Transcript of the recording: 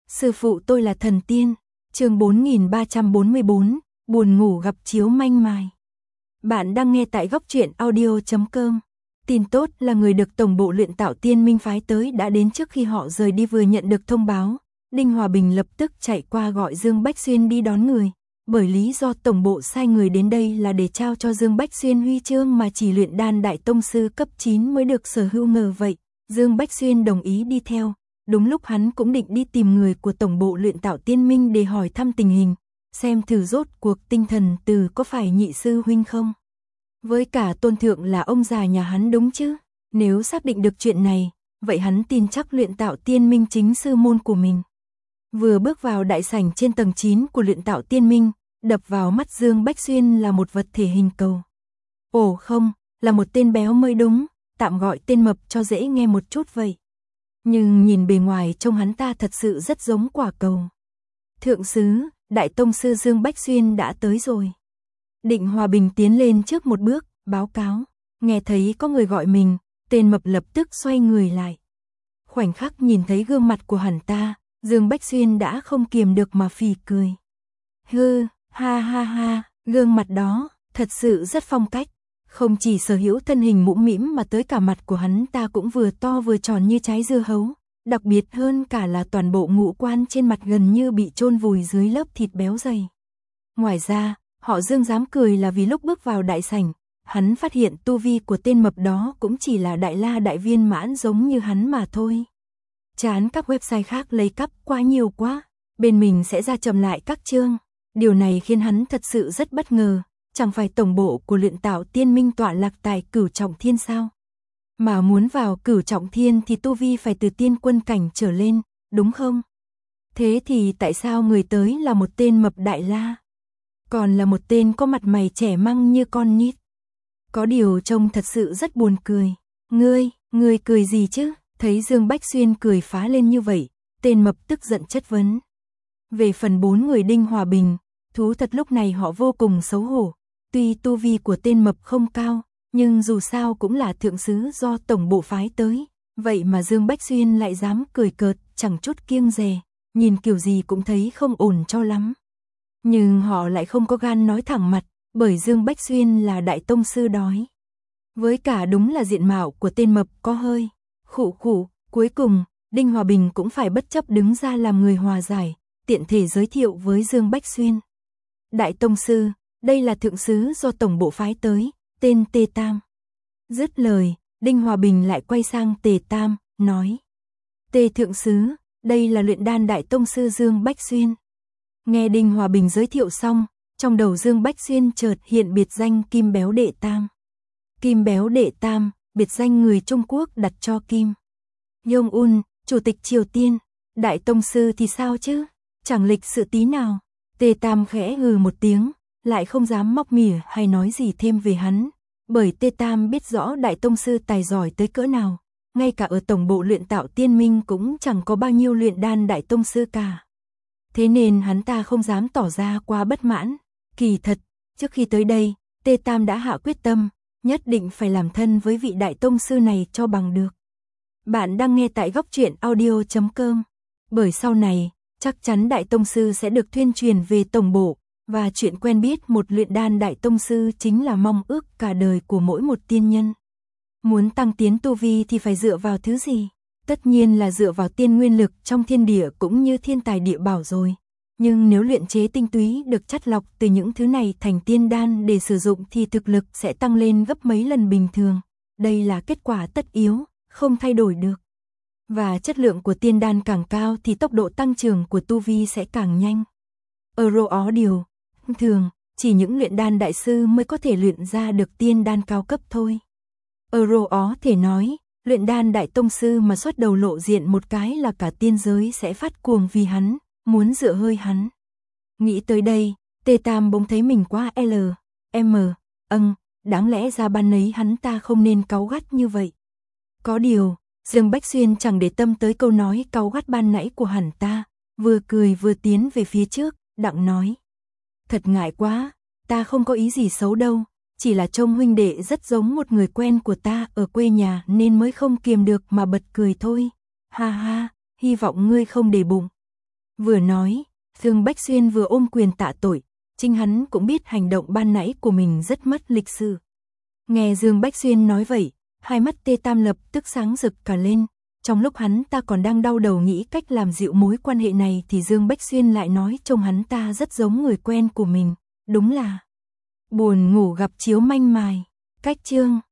Sư phụ tôi là thần tiên. Chương 4344, buồn ngủ gặp chiếu manh mài. Bạn đang nghe tại góc truyện audio.com. Tin tốt là người được tổng bộ luyện tạo tiên minh phái tới đã đến trước khi họ rời đi. Vừa nhận được thông báo, Đinh Hòa Bình lập tức chạy qua gọi Dương Bách Xuyên đi đón người. Bởi lý do tổng bộ sai người đến đây là để trao cho Dương Bách Xuyên huy chương mà chỉ luyện đan đại tông sư cấp 9 mới được sở hữu. Ngờ vậy, Dương Bách Xuyên đồng ý đi theo. Đúng lúc hắn cũng định đi tìm người của tổng bộ luyện tạo tiên minh để hỏi thăm tình hình, xem thử rốt cuộc tinh thần từ có phải nhị sư huynh không. Với cả tôn thượng là ông già nhà hắn đúng chứ, nếu xác định được chuyện này, vậy hắn tin chắc luyện tạo tiên minh chính sư môn của mình. Vừa bước vào đại sảnh trên tầng 9 của luyện tạo tiên minh, đập vào mắt Dương Bách Xuyên là một vật thể hình cầu. Ồ không, là một tên béo mới đúng, tạm gọi tên mập cho dễ nghe một chút vậy. Nhưng nhìn bề ngoài trông hắn ta thật sự rất giống quả cầu. Thượng sứ, đại tông sư Dương Bách Xuyên đã tới rồi. Định Hòa Bình tiến lên trước một bước, báo cáo. Nghe thấy có người gọi mình, tên mập lập tức xoay người lại. Khoảnh khắc nhìn thấy gương mặt của hắn ta, Dương Bách Xuyên đã không kiềm được mà phì cười. Hư, ha ha ha, gương mặt đó, thật sự rất phong cách. Không chỉ sở hữu thân hình mũm mĩm mà tới cả mặt của hắn ta cũng vừa to vừa tròn như trái dưa hấu. Đặc biệt hơn cả là toàn bộ ngũ quan trên mặt gần như bị chôn vùi dưới lớp thịt béo dày. Ngoài ra, họ Dương dám cười là vì lúc bước vào đại sảnh, hắn phát hiện tu vi của tên mập đó cũng chỉ là đại la đại viên mãn giống như hắn mà thôi. Chán các website khác lấy cắp quá nhiều quá, bên mình sẽ ra chậm lại các chương. Điều này khiến hắn thật sự rất bất ngờ, chẳng phải tổng bộ của luyện tạo tiên minh tọa lạc tại Cửu Trọng Thiên sao? Mà muốn vào Cửu Trọng Thiên thì tu vi phải từ tiên quân cảnh trở lên, đúng không? Thế thì tại sao người tới là một tên mập đại la? Còn là một tên có mặt mày trẻ măng như con nít. Có điều trông thật sự rất buồn cười. Ngươi cười gì chứ? Thấy Dương Bách Xuyên cười phá lên như vậy, tên mập tức giận chất vấn. Về phần 4 người Đinh Hòa Bình, thú thật lúc này họ vô cùng xấu hổ. Tuy tu vi của tên mập không cao, nhưng dù sao cũng là thượng sứ do tổng bộ phái tới. Vậy mà Dương Bách Xuyên lại dám cười cợt, chẳng chút kiêng dè, nhìn kiểu gì cũng thấy không ổn cho lắm. Nhưng họ lại không có gan nói thẳng mặt, bởi Dương Bách Xuyên là đại tông sư đói. Với cả đúng là diện mạo của tên mập có hơi khụ khụ. Cuối cùng, Đinh Hòa Bình cũng phải bất chấp đứng ra làm người hòa giải, tiện thể giới thiệu với Dương Bách Xuyên. Đại tông sư, đây là thượng sứ do tổng bộ phái tới, tên Tề Tam. Dứt lời, Đinh Hòa Bình lại quay sang Tề Tam, nói. Tề thượng sứ, đây là luyện đan đại tông sư Dương Bách Xuyên. Nghe Đinh Hòa Bình giới thiệu xong, trong đầu Dương Bách Xuyên chợt hiện biệt danh Kim Béo Đệ Tam. Kim Béo Đệ Tam, biệt danh người Trung Quốc đặt cho Kim Jong-un, chủ tịch Triều Tiên. Đại tông sư thì sao chứ? Chẳng lịch sự tí nào. Tề Tam khẽ hừ một tiếng, lại không dám móc mỉa hay nói gì thêm về hắn, bởi Tề Tam biết rõ đại tông sư tài giỏi tới cỡ nào, ngay cả ở tổng bộ luyện tạo tiên minh cũng chẳng có bao nhiêu luyện đan đại tông sư cả. Thế nên hắn ta không dám tỏ ra quá bất mãn. Kỳ thật, trước khi tới đây, Tề Tam đã hạ quyết tâm, nhất định phải làm thân với vị đại tông sư này cho bằng được. Bạn đang nghe tại góc truyện audio.com. Bởi sau này, chắc chắn đại tông sư sẽ được tuyên truyền về tổng bộ, và chuyện quen biết một luyện đan đại tông sư chính là mong ước cả đời của mỗi một tiên nhân. Muốn tăng tiến tu vi thì phải dựa vào thứ gì? Tất nhiên là dựa vào tiên nguyên lực trong thiên địa cũng như thiên tài địa bảo rồi. Nhưng nếu luyện chế tinh túy được chắt lọc từ những thứ này thành tiên đan để sử dụng thì thực lực sẽ tăng lên gấp mấy lần bình thường. Đây là kết quả tất yếu, không thay đổi được. Và chất lượng của tiên đan càng cao thì tốc độ tăng trưởng của tu vi sẽ càng nhanh. Ó điều, thường, chỉ những luyện đan đại sư mới có thể luyện ra được tiên đan cao cấp thôi. Ó thể nói, luyện đan đại tông sư mà xuất đầu lộ diện một cái là cả tiên giới sẽ phát cuồng vì hắn, muốn dựa hơi hắn. Nghĩ tới đây, Tề Tam bỗng thấy mình quá đáng lẽ ra ban nấy hắn ta không nên cáu gắt như vậy. Có điều, Dương Bách Xuyên chẳng để tâm tới câu nói cáu gắt ban nãy của hắn ta, vừa cười vừa tiến về phía trước, đặng nói. Thật ngại quá, ta không có ý gì xấu đâu, chỉ là trông huynh đệ rất giống một người quen của ta ở quê nhà nên mới không kiềm được mà bật cười thôi. Ha ha, hy vọng ngươi không để bụng. Vừa nói, Dương Bách Xuyên vừa ôm quyền tạ tội, chính hắn cũng biết hành động ban nãy của mình rất mất lịch sự. Nghe Dương Bách Xuyên nói vậy, hai mắt Tê Tam lập tức sáng rực cả lên. Trong lúc hắn ta còn đang đau đầu nghĩ cách làm dịu mối quan hệ này thì Dương Bách Xuyên lại nói trông hắn ta rất giống người quen của mình. Đúng là buồn ngủ gặp chiếu manh mài. Cách chương